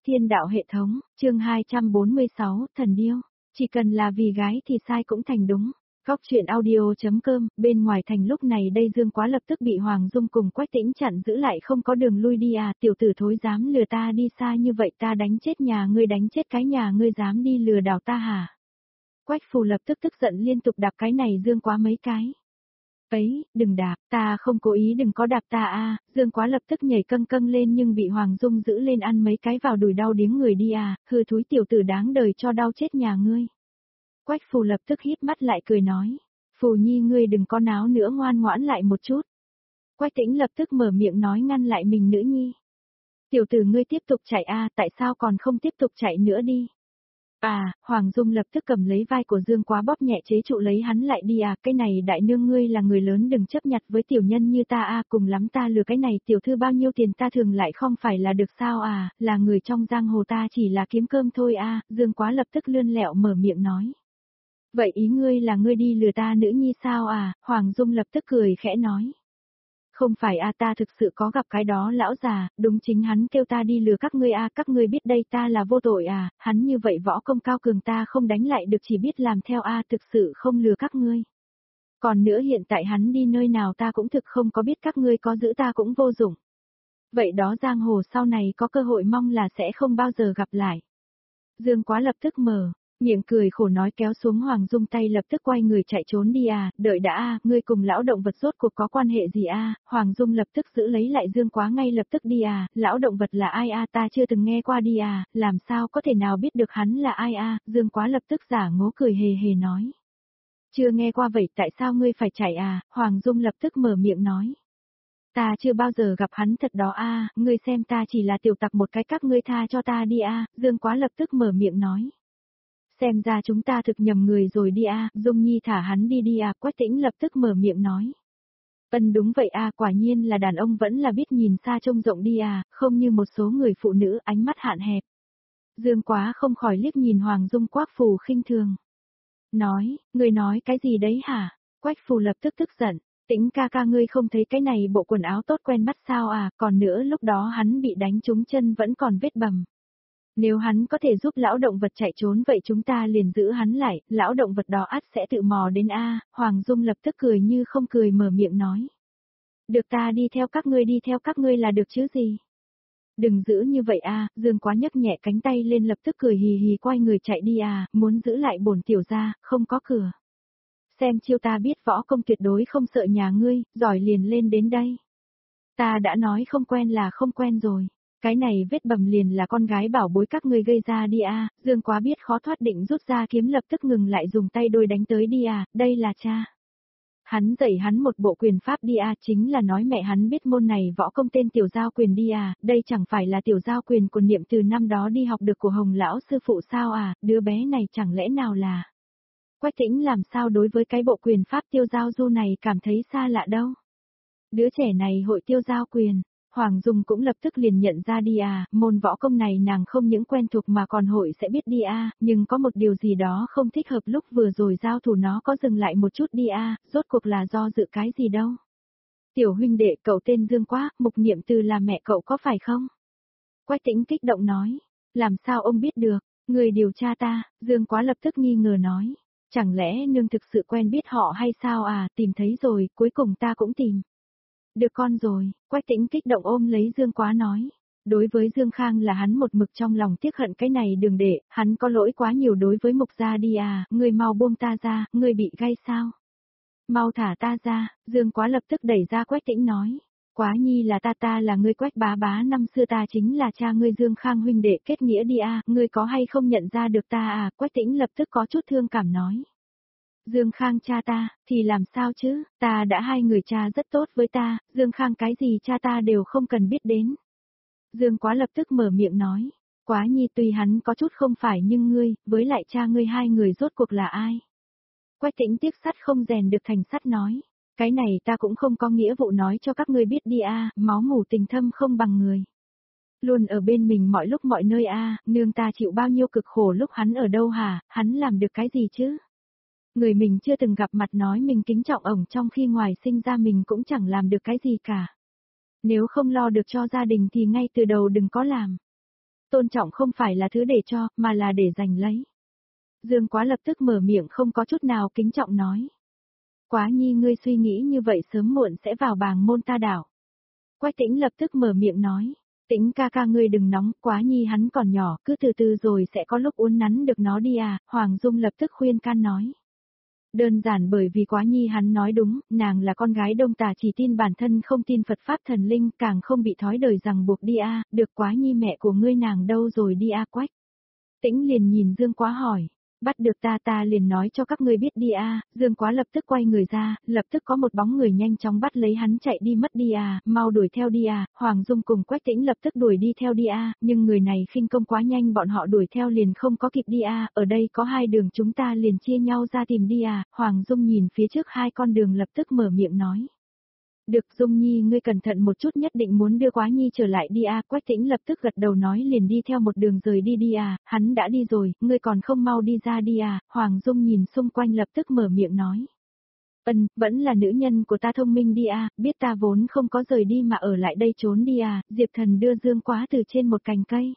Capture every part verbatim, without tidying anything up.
Thiên đạo hệ thống, chương hai trăm bốn mươi sáu, thần điêu. Chỉ cần là vì gái thì sai cũng thành đúng. Góc truyện audio.com, bên ngoài thành lúc này đây Dương Quá lập tức bị Hoàng Dung cùng Quách Tĩnh chặn giữ lại không có đường lui đi à, tiểu tử thối dám lừa ta đi xa như vậy ta đánh chết nhà ngươi đánh chết cái nhà ngươi dám đi lừa đảo ta hả? Quách Phù lập tức tức giận liên tục đạp cái này Dương Quá mấy cái. Ấy, đừng đạp, ta không cố ý đừng có đạp ta a. Dương Quá lập tức nhảy câng câng lên nhưng bị Hoàng Dung giữ lên ăn mấy cái vào đùi đau điếng người đi à, hư thúi tiểu tử đáng đời cho đau chết nhà ngươi. Quách Phù lập tức híp mắt lại cười nói, Phù Nhi ngươi đừng có náo nữa ngoan ngoãn lại một chút. Quách Tĩnh lập tức mở miệng nói ngăn lại mình nữ nhi. Tiểu tử ngươi tiếp tục chạy a, tại sao còn không tiếp tục chạy nữa đi. À, Hoàng Dung lập tức cầm lấy vai của Dương Quá bóp nhẹ chế trụ lấy hắn lại đi à, cái này đại nương ngươi là người lớn đừng chấp nhặt với tiểu nhân như ta à, cùng lắm ta lừa cái này tiểu thư bao nhiêu tiền ta thường lại không phải là được sao à, là người trong giang hồ ta chỉ là kiếm cơm thôi à, Dương Quá lập tức lươn lẹo mở miệng nói. Vậy ý ngươi là ngươi đi lừa ta nữ nhi sao à, Hoàng Dung lập tức cười khẽ nói. Không phải a, ta thực sự có gặp cái đó lão già, đúng chính hắn kêu ta đi lừa các ngươi a, các ngươi biết đây ta là vô tội à, hắn như vậy võ công cao cường ta không đánh lại được chỉ biết làm theo a, thực sự không lừa các ngươi. Còn nữa hiện tại hắn đi nơi nào ta cũng thực không có biết các ngươi có giữ ta cũng vô dụng. Vậy đó giang hồ sau này có cơ hội mong là sẽ không bao giờ gặp lại. Dương Quá lập tức mở. Miệng cười khổ nói kéo xuống Hoàng Dung tay lập tức quay người chạy trốn đi à, đợi đã a, ngươi cùng lão động vật rốt cuộc có quan hệ gì a? Hoàng Dung lập tức giữ lấy lại Dương Quá ngay lập tức đi à, lão động vật là ai a, ta chưa từng nghe qua đi à, làm sao có thể nào biết được hắn là ai a? Dương Quá lập tức giả ngố cười hề hề nói. Chưa nghe qua vậy tại sao ngươi phải chạy à? Hoàng Dung lập tức mở miệng nói. Ta chưa bao giờ gặp hắn thật đó a, ngươi xem ta chỉ là tiểu tặc một cái các ngươi tha cho ta đi a, Dương Quá lập tức mở miệng nói. Xem ra chúng ta thực nhầm người rồi đi a, Dung Nhi thả hắn đi đi a, Quách Tĩnh lập tức mở miệng nói. Ân đúng vậy a, quả nhiên là đàn ông vẫn là biết nhìn xa trông rộng đi à, không như một số người phụ nữ ánh mắt hạn hẹp. Dương Quá không khỏi liếc nhìn Hoàng Dung Quách Phù khinh thường. Nói, ngươi nói cái gì đấy hả? Quách Phù lập tức tức giận, Tĩnh ca ca ngươi không thấy cái này bộ quần áo tốt quen mắt sao à, còn nữa lúc đó hắn bị đánh trúng chân vẫn còn vết bầm. Nếu hắn có thể giúp lão động vật chạy trốn vậy chúng ta liền giữ hắn lại, lão động vật đó ắt sẽ tự mò đến a. Hoàng Dung lập tức cười như không cười mở miệng nói. Được ta đi theo các ngươi đi theo các ngươi là được chứ gì. Đừng giữ như vậy a, Dương Quá nhấc nhẹ cánh tay lên lập tức cười hì hì quay người chạy đi à, muốn giữ lại bổn tiểu gia, không có cửa. Xem chiêu ta biết võ công tuyệt đối không sợ nhà ngươi, giỏi liền lên đến đây. Ta đã nói không quen là không quen rồi. Cái này vết bầm liền là con gái bảo bối các ngươi gây ra đi à, Dương Quá biết khó thoát định rút ra kiếm lập tức ngừng lại dùng tay đôi đánh tới đi à, đây là cha. Hắn dạy hắn một bộ quyền pháp đi à, chính là nói mẹ hắn biết môn này võ công tên tiểu giao quyền đi à, đây chẳng phải là tiểu giao quyền của niệm từ năm đó đi học được của Hồng lão sư phụ sao à, đứa bé này chẳng lẽ nào là. Quách Tĩnh làm sao đối với cái bộ quyền pháp tiêu giao du này cảm thấy xa lạ đâu. Đứa trẻ này hội tiêu giao quyền. Hoàng Dung cũng lập tức liền nhận ra đi à, môn võ công này nàng không những quen thuộc mà còn hội sẽ biết đi à, nhưng có một điều gì đó không thích hợp lúc vừa rồi giao thủ nó có dừng lại một chút đi à, rốt cuộc là do dự cái gì đâu. Tiểu huynh đệ cậu tên Dương Quá, Mục Niệm Từ là mẹ cậu có phải không? Quách Tĩnh kích động nói, làm sao ông biết được, người điều tra ta, Dương Quá lập tức nghi ngờ nói, chẳng lẽ nương thực sự quen biết họ hay sao à, tìm thấy rồi, cuối cùng ta cũng tìm. Được con rồi, Quách Tĩnh kích động ôm lấy Dương Quá nói. Đối với Dương Khang là hắn một mực trong lòng tiếc hận cái này đừng để, hắn có lỗi quá nhiều đối với Mục gia đi à, ngươi mau buông ta ra, ngươi bị gay sao? Mau thả ta ra, Dương Quá lập tức đẩy ra Quách Tĩnh nói. Quá nhi là ta ta là ngươi Quách bá bá năm xưa ta chính là cha ngươi Dương Khang huynh đệ kết nghĩa đi à, ngươi có hay không nhận ra được ta à, Quách Tĩnh lập tức có chút thương cảm nói. Dương Khang cha ta, thì làm sao chứ, ta đã hai người cha rất tốt với ta, Dương Khang cái gì cha ta đều không cần biết đến. Dương Quá lập tức mở miệng nói, Quá nhi tuy hắn có chút không phải nhưng ngươi, với lại cha ngươi hai người rốt cuộc là ai? Quách Tĩnh tiếc sắt không rèn được thành sắt nói, cái này ta cũng không có nghĩa vụ nói cho các ngươi biết đi a, máu mủ tình thâm không bằng người. Luôn ở bên mình mọi lúc mọi nơi a, nương ta chịu bao nhiêu cực khổ lúc hắn ở đâu hả, hắn làm được cái gì chứ? Người mình chưa từng gặp mặt nói mình kính trọng ổng trong khi ngoài sinh ra mình cũng chẳng làm được cái gì cả. Nếu không lo được cho gia đình thì ngay từ đầu đừng có làm. Tôn trọng không phải là thứ để cho, mà là để giành lấy. Dương Quá lập tức mở miệng không có chút nào kính trọng nói. Quá nhi ngươi suy nghĩ như vậy sớm muộn sẽ vào bàng môn ta đảo. Quách Tĩnh lập tức mở miệng nói. Tĩnh ca ca ngươi đừng nóng, Quá nhi hắn còn nhỏ, cứ từ từ rồi sẽ có lúc uốn nắn được nó đi à, Hoàng Dung lập tức khuyên can nói. Đơn giản bởi vì Quá nhi hắn nói đúng, nàng là con gái Đông Tà chỉ tin bản thân không tin Phật Pháp thần linh, càng không bị thói đời rằng buộc đi a, à, được Quá nhi mẹ của ngươi nàng đâu rồi đi a à, Quách. Tĩnh liền nhìn Dương Quá hỏi. Bắt được ta ta liền nói cho các ngươi biết đi a, à. Dương Quá lập tức quay người ra, lập tức có một bóng người nhanh chóng bắt lấy hắn chạy đi mất đi à, mau đuổi theo đi à, Hoàng Dung cùng Quách Tĩnh lập tức đuổi đi theo đi a, à. Nhưng người này khinh công quá nhanh bọn họ đuổi theo liền không có kịp đi a, à. Ở đây có hai đường chúng ta liền chia nhau ra tìm đi à, Hoàng Dung nhìn phía trước hai con đường lập tức mở miệng nói. Được Dung Nhi ngươi cẩn thận một chút nhất định muốn đưa Quá Nhi trở lại đi à, Quách Tĩnh lập tức gật đầu nói liền đi theo một đường rời đi đi à, hắn đã đi rồi, ngươi còn không mau đi ra đi à, Hoàng Dung nhìn xung quanh lập tức mở miệng nói. Ân, vẫn là nữ nhân của ta thông minh đi à, biết ta vốn không có rời đi mà ở lại đây trốn đi à, Diệp Thần đưa Dương Quá từ trên một cành cây.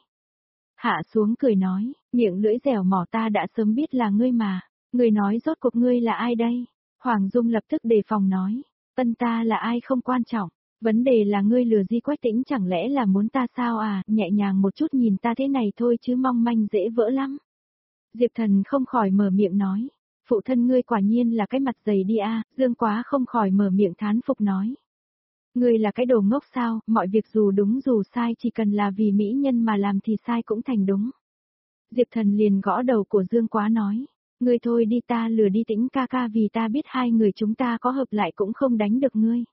Hạ xuống cười nói, miệng lưỡi dẻo mỏ ta đã sớm biết là ngươi mà, ngươi nói rốt cuộc ngươi là ai đây? Hoàng Dung lập tức đề phòng nói. Ân ta là ai không quan trọng, vấn đề là ngươi lừa Di Quách Tĩnh chẳng lẽ là muốn ta sao à, nhẹ nhàng một chút nhìn ta thế này thôi chứ mong manh dễ vỡ lắm. Diệp Thần không khỏi mở miệng nói, phụ thân ngươi quả nhiên là cái mặt dày đi a, Dương Quá không khỏi mở miệng thán phục nói. Ngươi là cái đồ ngốc sao, mọi việc dù đúng dù sai chỉ cần là vì mỹ nhân mà làm thì sai cũng thành đúng. Diệp Thần liền gõ đầu của Dương Quá nói. Ngươi thôi đi ta lừa đi Tĩnh ca ca vì ta biết hai người chúng ta có hợp lại cũng không đánh được ngươi.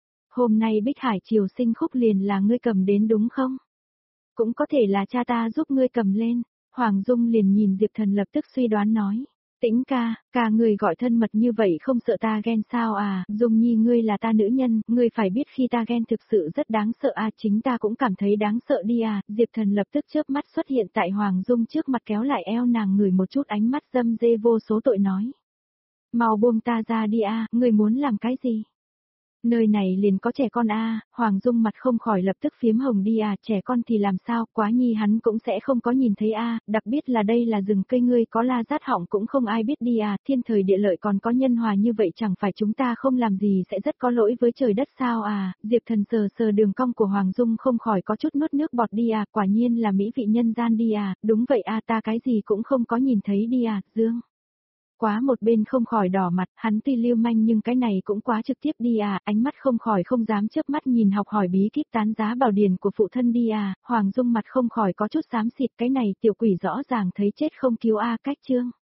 Hôm nay Bích Hải Triều Sinh khúc liền là ngươi cầm đến đúng không? Cũng có thể là cha ta giúp ngươi cầm lên. Hoàng Dung liền nhìn Diệp Thần lập tức suy đoán nói. Tĩnh ca, ca người gọi thân mật như vậy không sợ ta ghen sao à, Dung Nhi ngươi là ta nữ nhân, ngươi phải biết khi ta ghen thực sự rất đáng sợ à, chính ta cũng cảm thấy đáng sợ đi à, Diệp Thần lập tức chớp mắt xuất hiện tại Hoàng Dung trước mặt kéo lại eo nàng ngửi một chút ánh mắt dâm dê vô số tội nói. Mau buông ta ra đi à, ngươi muốn làm cái gì? Nơi này liền có trẻ con a, à, Hoàng Dung mặt không khỏi lập tức phiếm hồng đi à, trẻ con thì làm sao, Quá Nhi hắn cũng sẽ không có nhìn thấy a, à, đặc biệt là đây là rừng cây ngươi có la rát họng cũng không ai biết đi à, thiên thời địa lợi còn có nhân hòa như vậy chẳng phải chúng ta không làm gì sẽ rất có lỗi với trời đất sao à, Diệp Thần sờ sờ đường cong của Hoàng Dung không khỏi có chút nuốt nước bọt đi à, quả nhiên là mỹ vị nhân gian đi à, đúng vậy a, à, ta cái gì cũng không có nhìn thấy đi à, Dương. Quá một bên không khỏi đỏ mặt, hắn tuy lưu manh nhưng cái này cũng quá trực tiếp đi à, ánh mắt không khỏi không dám chớp mắt nhìn học hỏi bí kíp tán giá bảo điển của phụ thân đi à, Hoàng Dung mặt không khỏi có chút xám xịt cái này tiểu quỷ rõ ràng thấy chết không cứu a, cách chương.